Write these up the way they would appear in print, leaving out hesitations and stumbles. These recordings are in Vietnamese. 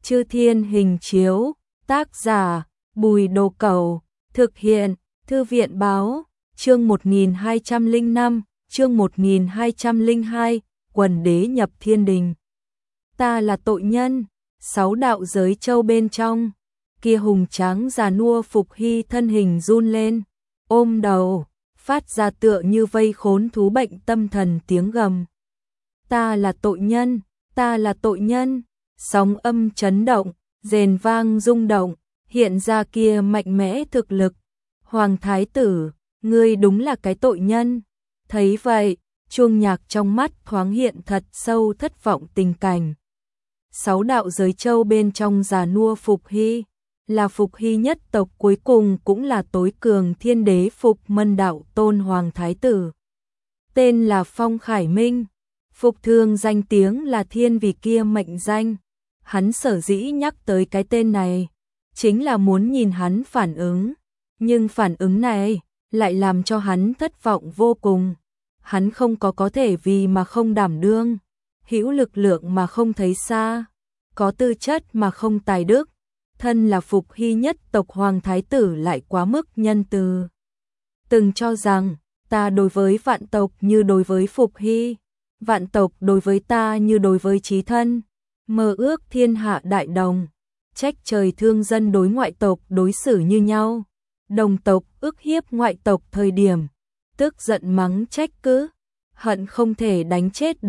Chư Thiên Hình Chiếu, tác giả, Bùi Đồ Cẩu, thực hiện, Thư viện Báo, chương 1205, chương 1202, Quần Đế nhập Thiên Đình. Ta là tội nhân, 6 đạo giới châu bên trong, kia hùng tráng già nua Phục Hy thân hình run lên, ôm đầu, phát ra tựa như vây khốn thú bệnh tâm thần tiếng gầm. Ta là tội nhân, ta là tội nhân, sóng âm chấn động, rền vang rung động, hiện ra kia mạnh mẽ thực lực. Hoàng Thái Tử, ngươi đúng là cái tội nhân. Thấy vậy, Chuông Nhạc trong mắt thoáng hiện thật sâu thất vọng tình cảnh. 6 đạo giới châu bên trong già nua Phục Hy, là Phục Hy nhất tộc cuối cùng cũng là tối cường thiên đế Phục Mân đạo tôn Hoàng Thái Tử. Tên là Phong Khải Minh, Phục Thương danh tiếng là thiên vì kia mệnh danh. Hắn sở dĩ nhắc tới cái tên này, chính là muốn nhìn hắn phản ứng. Nhưng phản ứng này lại làm cho hắn thất vọng vô cùng. Hắn không có thể vì mà không đảm đương, hữu lực lượng mà không thấy xa, có tư chất mà không tài đức. Thân là Phục Hy nhất tộc Hoàng Thái Tử lại quá mức nhân từ. Từng cho rằng, ta đối với vạn tộc như đối với Phục Hy, vạn tộc đối với ta như đối với chí thân, mơ ước thiên hạ đại đồng, trách trời thương dân đối ngoại tộc đối xử như nhau, đồng tộc ức hiếp ngoại tộc thời điểm, tức giận mắng trách cứ, hận không thể đánh chết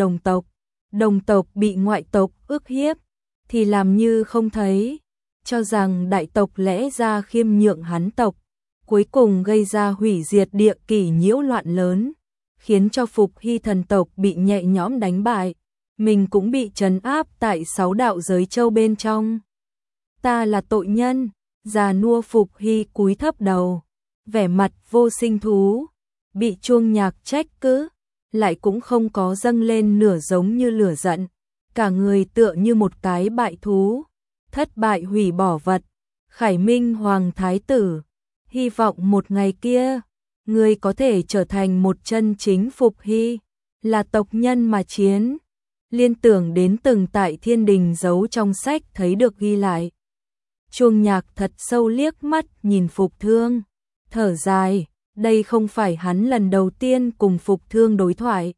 đồng tộc bị ngoại tộc ức hiếp, thì làm như không thấy, cho rằng đại tộc lẽ ra khiêm nhượng hắn tộc, cuối cùng gây ra hủy diệt địa kỷ nhiễu loạn lớn, khiến cho Phục Hy thần tộc bị nhẹ nhõm đánh bại, mình cũng bị trấn áp tại 6 đạo giới châu bên trong. Ta là tội nhân, già nua Phục Hy cúi thấp đầu, vẻ mặt vô sinh thú, bị Chuông Nhạc trách cứ, lại cũng không có dâng lên nửa giống như lửa giận, cả người tựa như một cái bại thú, thất bại hủy bỏ vật. Khải Minh Hoàng Thái Tử, hy vọng một ngày kia, ngươi có thể trở thành một chân chính Phục Hy, là tộc nhân mà chiến. Liên tưởng đến từng tại thiên đình giấu trong sách thấy được ghi lại. Chuông Nhạc thật sâu liếc mắt nhìn Phục Thương, thở dài, đây không phải hắn lần đầu tiên cùng Phục Thương đối thoại.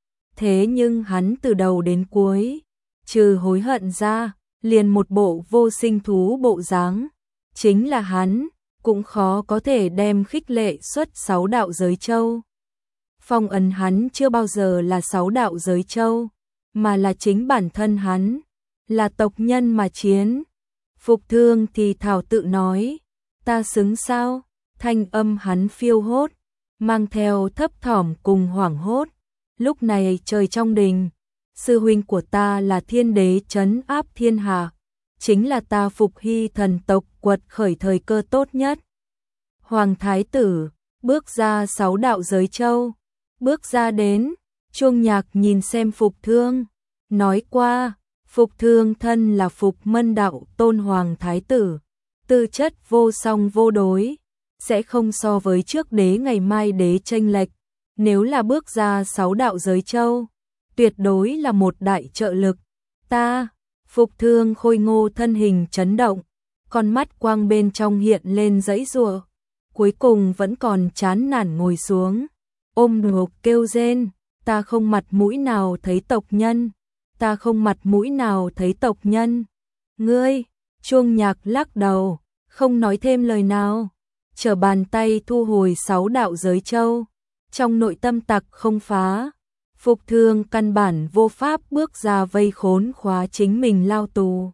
Thế nhưng hắn từ đầu đến cuối, trừ hối hận ra, liền một bộ vô sinh thú bộ dáng, chính là hắn, cũng khó có thể đem khích lệ xuất 6 đạo giới châu. Phong ấn hắn chưa bao giờ là 6 đạo giới châu, mà là chính bản thân hắn, là tộc nhân mà chiến. Phục Thương thì thảo tự nói, ta xứng sao? Thanh âm hắn phiêu hốt, mang theo thấp thỏm cùng hoảng hốt. Lúc này trời trong đình, sư huynh của ta là thiên đế trấn áp thiên hạ, chính là ta Phục Hy thần tộc quật khởi thời cơ tốt nhất. Hoàng Thái Tử bước ra 6 đạo giới châu, bước ra đến, Chuông Nhạc nhìn xem Phục Thương, nói qua, Phục Thương thân là Phục Mân đạo tôn Hoàng Thái Tử, tư chất vô song vô đối, sẽ không so với trước đế ngày mai đế chênh lệch, nếu là bước ra 6 đạo giới châu, tuyệt đối là một đại trợ lực. Ta, Phục Thương khôi ngô thân hình chấn động, con mắt quang bên trong hiện lên giãy giụa, cuối cùng vẫn còn chán nản ngồi xuống, ôm ngực kêu rên, ta không mặt mũi nào thấy tộc nhân, ta không mặt mũi nào thấy tộc nhân. Ngươi, Chuông Nhạc lắc đầu, không nói thêm lời nào, trở bàn tay thu hồi 6 đạo giới châu, trong nội tâm tặc không phá. Phục Thương căn bản vô pháp bước ra vây khốn khóa chính mình lao tù.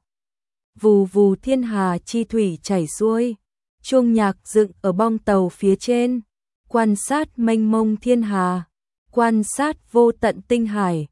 Vù vù thiên hà chi thủy chảy xuôi, Chuông Nhạc dựng ở bong tàu phía trên, quan sát mênh mông thiên hà, quan sát vô tận tinh hải,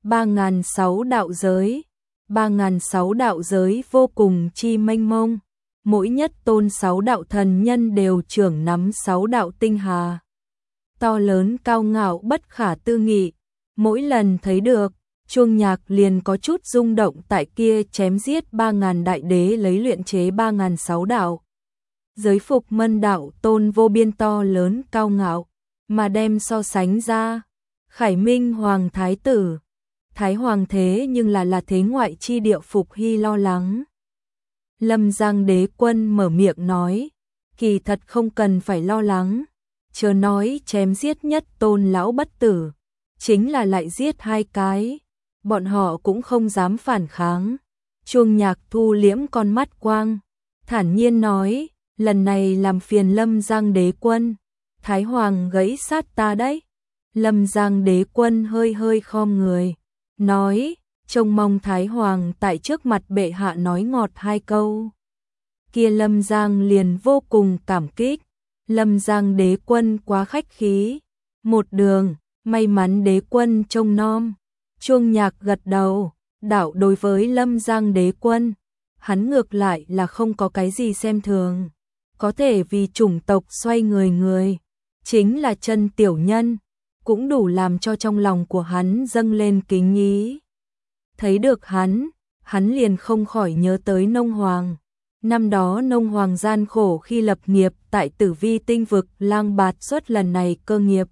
3.006 đạo giới, 3.006 đạo giới vô cùng chi mênh mông, mỗi nhất tôn 6 đạo thần nhân đều trưởng nắm 6 đạo tinh hà. To lớn cao ngạo bất khả tư nghị, mỗi lần thấy được, Chuông Nhạc liền có chút rung động tại kia chém giết 3.000 đại đế lấy luyện chế 3.006 đạo. Giới Phục Mân đạo tôn vô biên to lớn cao ngạo, mà đem so sánh ra, Khải Minh Hoàng Thái Tử, Thái Hoàng thế nhưng là thế ngoại chi địa Phục Hy lo lắng. Lâm Giang Đế Quân mở miệng nói, kỳ thật không cần phải lo lắng, chớ nói chém giết nhất Tôn lão bất tử, chính là lại giết hai cái, bọn họ cũng không dám phản kháng. Chuông Nhạc thu liễm con mắt quang, thản nhiên nói, lần này làm phiền Lâm Giang Đế Quân, Thái Hoàng gãy sát ta đấy. Lâm Giang Đế Quân hơi hơi khom người, nói, trông mong Thái Hoàng tại trước mặt bệ hạ nói ngọt hai câu. Kia Lâm Giang liền vô cùng cảm kích, Lâm Giang Đế Quân quá khách khí, một đường, may mắn Đế Quân trông nom. Chuông Nhạc gật đầu, đạo đối với Lâm Giang Đế Quân, hắn ngược lại là không có cái gì xem thường, có thể vì chủng tộc xoay người, chính là chân tiểu nhân, cũng đủ làm cho trong lòng của hắn dâng lên kính ý. Thấy được hắn liền không khỏi nhớ tới Nông Hoàng. Năm đó Nông Hoàng gian khổ khi lập nghiệp tại Tử Vi tinh vực lang bạt suốt lần này cơ nghiệp.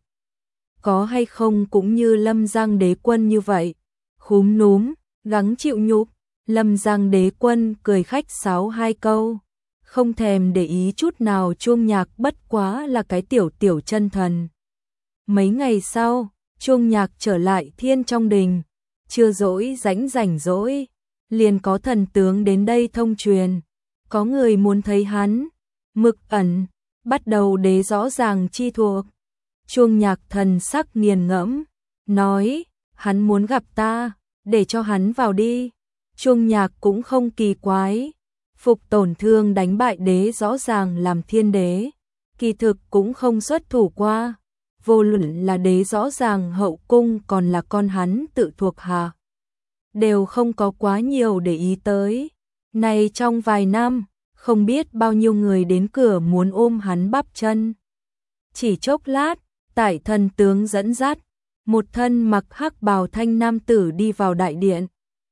Có hay không cũng như Lâm Giang Đế Quân như vậy, khúm núm, gắng chịu nhục. Lâm Giang Đế Quân cười khách sáo hai câu, không thèm để ý chút nào Chuông Nhạc bất quá là cái tiểu chân thần. Mấy ngày sau, Chuông Nhạc trở lại Thiên trong đình, chưa rảnh rỗi, liền có thần tướng đến đây thông truyền, có người muốn thấy hắn. Mực Ẩn bắt đầu đế rõ ràng chi thuộc. Chuông Nhạc thần sắc nghiền ngẫm, nói, hắn muốn gặp ta, để cho hắn vào đi. Chuông Nhạc cũng không kỳ quái, Phục Tổn Thương đánh bại đế rõ ràng làm thiên đế, kỳ thực cũng không xuất thủ qua, vô luận là đế rõ ràng hậu cung còn là con hắn tự thuộc hạ, đều không có quá nhiều để ý tới. Này trong vài năm, không biết bao nhiêu người đến cửa muốn ôm hắn bắp chân. Chỉ chốc lát, tại thần tướng dẫn dắt, một thân mặc hắc bào thanh nam tử đi vào đại điện,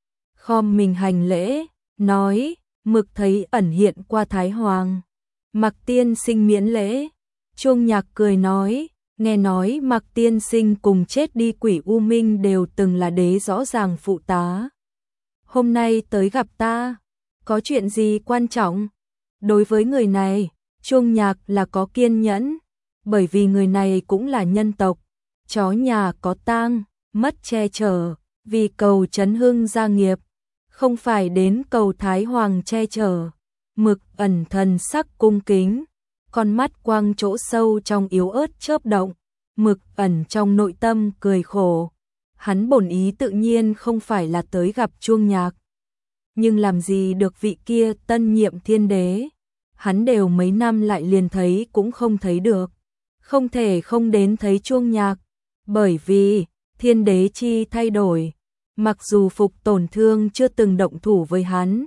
khom mình hành lễ, nói, Mực thấy ẩn hiện qua Thái Hoàng. Mặc tiên sinh miễn lễ. Chuông Nhạc cười nói, nghe nói Mặc tiên sinh cùng chết đi Quỷ U Minh đều từng là đế rõ ràng phụ tá. Hôm nay tới gặp ta, có chuyện gì quan trọng? Đối với người này, Chuông Nhạc là có kiên nhẫn, bởi vì người này cũng là nhân tộc, chó nhà có tang, mất che chở, vì cầu chấn hưng gia nghiệp, không phải đến cầu Thái Hoàng che chở. Mực Ẩn thần sắc cung kính, con mắt quang chỗ sâu trong yếu ớt chớp động. Mực Ẩn trong nội tâm cười khổ, hắn bổn ý tự nhiên không phải là tới gặp Chuông Nhạc, nhưng làm gì được vị kia tân nhiệm thiên đế, hắn đều mấy năm lại liền thấy cũng không thấy được, không thể không đến thấy Chuông Nhạc, bởi vì thiên đế chi thay đổi. Mặc dù Phục Tổn Thương chưa từng động thủ với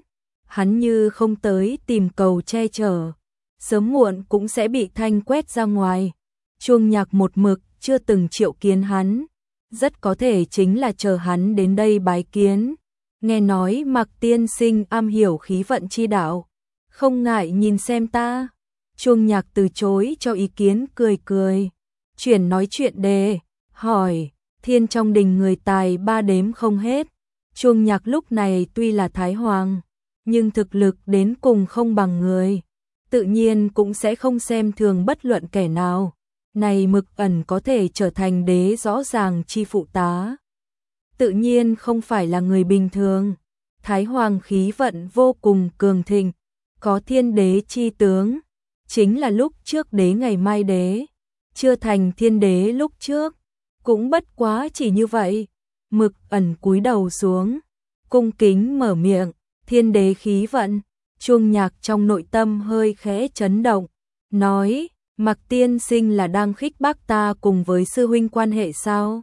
hắn như không tới tìm cầu che chở, sớm muộn cũng sẽ bị thanh quét ra ngoài. Chuông Nhạc một mực chưa từng triệu kiến hắn, rất có thể chính là chờ hắn đến đây bái kiến. Nghe nói Mặc tiên sinh am hiểu khí vận chi đạo, không ngại nhìn xem ta. Chuông Nhạc từ chối cho ý kiến, cười, chuyển nói chuyện đề, hỏi, Thiên trong đình người tài ba đếm không hết. Chuông Nhạc lúc này tuy là Thái Hoàng, nhưng thực lực đến cùng không bằng người, tự nhiên cũng sẽ không xem thường bất luận kẻ nào. Này Mực Ẩn có thể trở thành đế rõ ràng chi phụ tá, tự nhiên không phải là người bình thường. Thái Hoàng khí vận vô cùng cường thịnh, có thiên đế chi tướng, chính là lúc trước đế ngày mai đế, chưa thành thiên đế lúc trước, cũng bất quá chỉ như vậy. Mực Ẩn cúi đầu xuống, cung kính mở miệng, thiên đế khí vận. Chuông Nhạc trong nội tâm hơi khẽ chấn động, nói, Mặc tiên sinh là đang khích bác ta cùng với sư huynh quan hệ sao?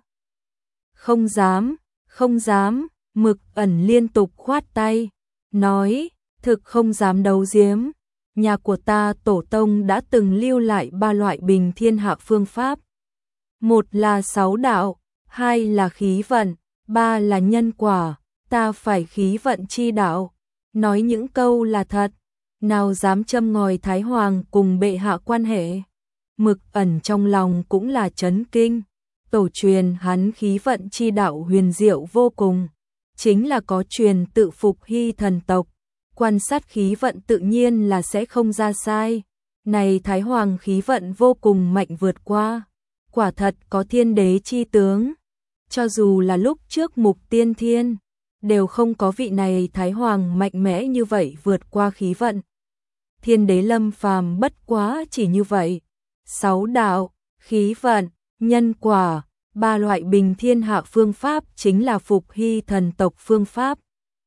Không dám, Mực Ẩn liên tục khoát tay, nói, thực không dám đấu giếm, nhà của ta tổ tông đã từng lưu lại 3 loại bình thiên hạ phương pháp. Một là 6 đạo, 2 là khí vận, 3 là nhân quả, ta phải khí vận chi đạo. Nói những câu là thật, nào dám châm ngòi Thái Hoàng cùng bệ hạ quan hệ. Mực Ẩn trong lòng cũng là chấn kinh, tổ truyền hắn khí vận chi đạo huyền diệu vô cùng, chính là có truyền tự phục hy thần tộc, quan sát khí vận tự nhiên là sẽ không ra sai. Này Thái Hoàng khí vận vô cùng mạnh vượt qua, quả thật có thiên đế chi tướng. Cho dù là lúc trước Mục Tiên Thiên, đều không có vị này Thái Hoàng mạnh mẽ như vậy vượt qua khí vận. Thiên đế lâm phàm bất quá chỉ như vậy. 6 đạo, khí vận, nhân quả, 3 loại bình thiên hạ phương pháp chính là Phục Hy thần tộc phương pháp.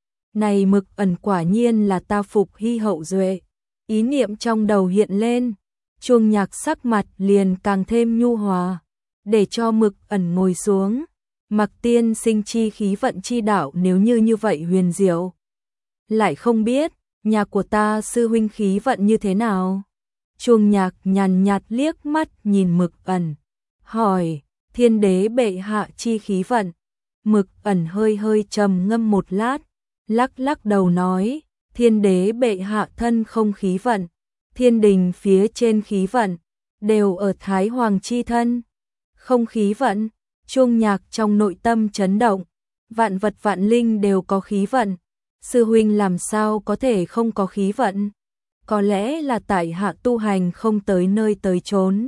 Này Mực Ẩn quả nhiên là ta Phục Hy hậu duệ. Ý niệm trong đầu hiện lên, Chuông Nhạc sắc mặt liền càng thêm nhu hòa, để cho Mực Ẩn ngồi xuống. Mặc tiên sinh chi khí vận chi đạo nếu như vậy huyền diệu. Lại không biết, nhà của ta sư huynh khí vận như thế nào? Chuông Nhạc nhàn nhạt liếc mắt nhìn Mực Ẩn, hỏi, thiên đế bệ hạ chi khí vận. Mực Ẩn hơi hơi trầm ngâm một lát, lắc lắc đầu nói, thiên đế bệ hạ thân không khí vận, thiên đình phía trên khí vận, đều ở Thái Hoàng chi thân. Không khí vận, Chuông Nhạc trong nội tâm chấn động, vạn vật vạn linh đều có khí vận, sư huynh làm sao có thể không có khí vận? Có lẽ là tại hạ tu hành không tới nơi tới chốn.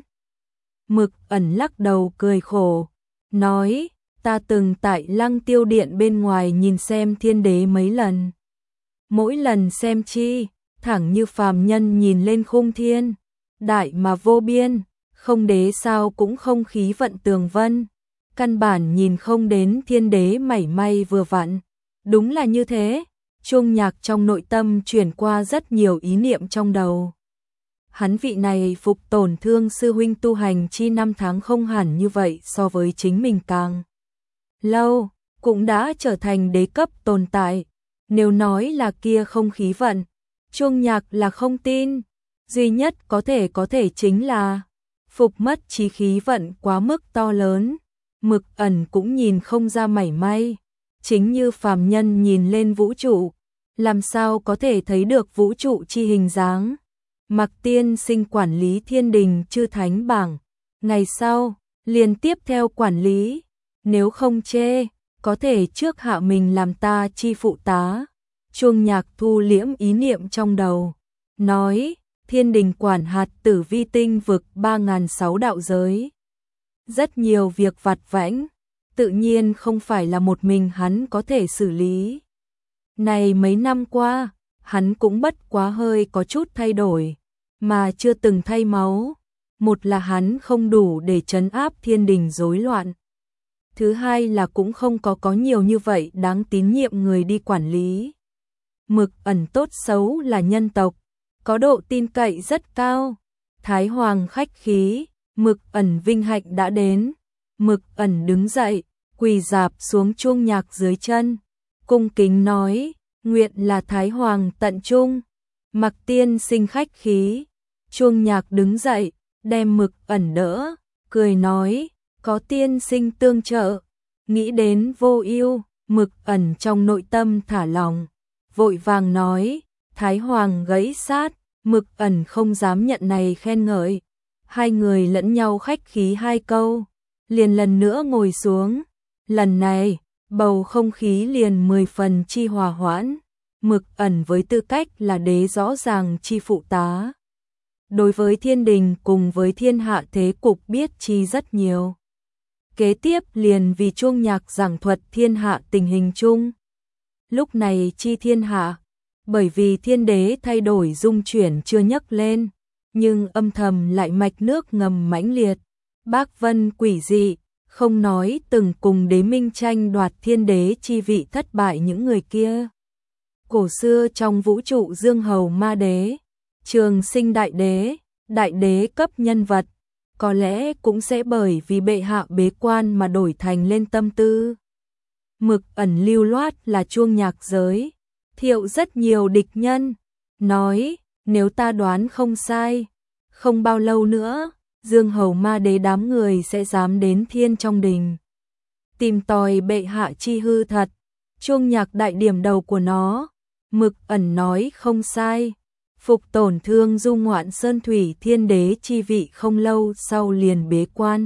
Mực Ẩn lắc đầu cười khổ, nói, ta từng tại Lăng Tiêu Điện bên ngoài nhìn xem thiên đế mấy lần. Mỗi lần xem chi, thẳng như phàm nhân nhìn lên khung thiên, đại mà vô biên, không đế sao cũng không khí vận tường vân. Căn bản nhìn không đến thiên đế mảy may vừa vặn. Đúng là như thế, Chuông Nhạc trong nội tâm chuyển qua rất nhiều ý niệm trong đầu. Hắn vị này phục tổn thương sư huynh tu hành chi năm tháng không hẳn như vậy so với chính mình càng lâu, cũng đã trở thành đế cấp tồn tại. Nếu nói là kia không khí vận, Chuông Nhạc là không tin. Duy nhất có thể chính là phục mất chí khí vận quá mức to lớn. Mực Ẩn cũng nhìn không ra mảy may, chính như phàm nhân nhìn lên vũ trụ, làm sao có thể thấy được vũ trụ chi hình dáng. Mặc tiên sinh quản lý thiên đình chư thánh bảng, ngày sau, liền tiếp theo quản lý, nếu không chê, có thể trước hạ mình làm ta chi phụ tá. Chuông Nhạc thu liễm ý niệm trong đầu, nói, thiên đình quản hạt Tử Vi tinh vực 3.600 đạo giới. Rất nhiều việc vặt vãnh, tự nhiên không phải là một mình hắn có thể xử lý. Này mấy năm qua, hắn cũng bất quá hơi có chút thay đổi, mà chưa từng thay máu. Một là hắn không đủ để trấn áp thiên đình rối loạn. Thứ hai là cũng không có nhiều như vậy đáng tín nhiệm người đi quản lý. Mực Ẩn tốt xấu là nhân tộc, có độ tin cậy rất cao. Thái Hoàng khách khí, Mực Ẩn vinh hạnh đã đến. Mực Ẩn đứng dậy, quỳ rạp xuống Chuông Nhạc dưới chân, cung kính nói, nguyện là Thái Hoàng tận trung. Mặc tiên sinh khách khí. Chuông Nhạc đứng dậy, đem Mực Ẩn đỡ, cười nói, có tiên sinh tương trợ, nghĩ đến vô ưu. Mực Ẩn trong nội tâm thả lòng, vội vàng nói, Thái Hoàng gãy sát. Mực Ẩn không dám nhận này khen ngợi. Hai người lẫn nhau khách khí hai câu, liền lần nữa ngồi xuống. Lần này, bầu không khí liền 10 phần chi hòa hoãn. Mực Ẩn với tư cách là đế rõ ràng chi phụ tá, đối với thiên đình cùng với thiên hạ thế cục biết chi rất nhiều. Kế tiếp liền vì Chuông Nhạc giảng thuật thiên hạ tình hình chung. Lúc này chi thiên hạ, bởi vì thiên đế thay đổi dung chuyển chưa nhấc lên, nhưng âm thầm lại mạch nước ngầm mãnh liệt. Bác Vân quỷ dị, không nói từng cùng đế minh tranh đoạt thiên đế chi vị thất bại những người kia. Cổ xưa trong vũ trụ Dương Hầu Ma Đế, Trường Sinh Đại đế cấp nhân vật, có lẽ cũng sẽ bởi vì bệ hạ bế quan mà đổi thành lên tâm tư. Mực Ẩn lưu loát là Chuông Nhạc giới thiệu rất nhiều địch nhân, nói, nếu ta đoán không sai, không bao lâu nữa, Dương Hầu Ma Đế đám người sẽ dám đến thiên trong đình, tìm tòi bệ hạ chi hư thật. Chuông Nhạc đại điểm đầu của nó, Mực Ẩn nói không sai, phục tổn thương du ngoạn sơn thủy thiên đế chi vị không lâu sau liền bế quan.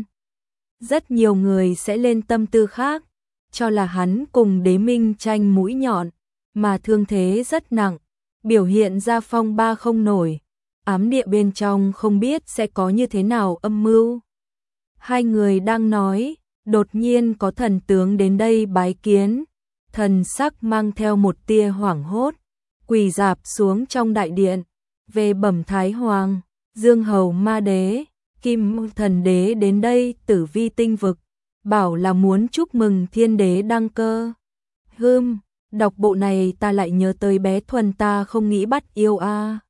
Rất nhiều người sẽ lên tâm tư khác, cho là hắn cùng đế minh tranh mũi nhọn, mà thương thế rất nặng, biểu hiện ra phong ba không nổi, ám địa bên trong không biết sẽ có như thế nào âm mưu. Hai người đang nói, đột nhiên có thần tướng đến đây bái kiến, thần sắc mang theo một tia hoảng hốt, quỳ rạp xuống trong đại điện, về bẩm Thái Hoàng, Dương Hầu Ma Đế, Kim Thần Đế đến đây Tử Vi tinh vực, bảo là muốn chúc mừng Thiên Đế đăng cơ. Đọc bộ này ta lại nhớ tới bé Thuần ta không nghĩ bắt yêu a.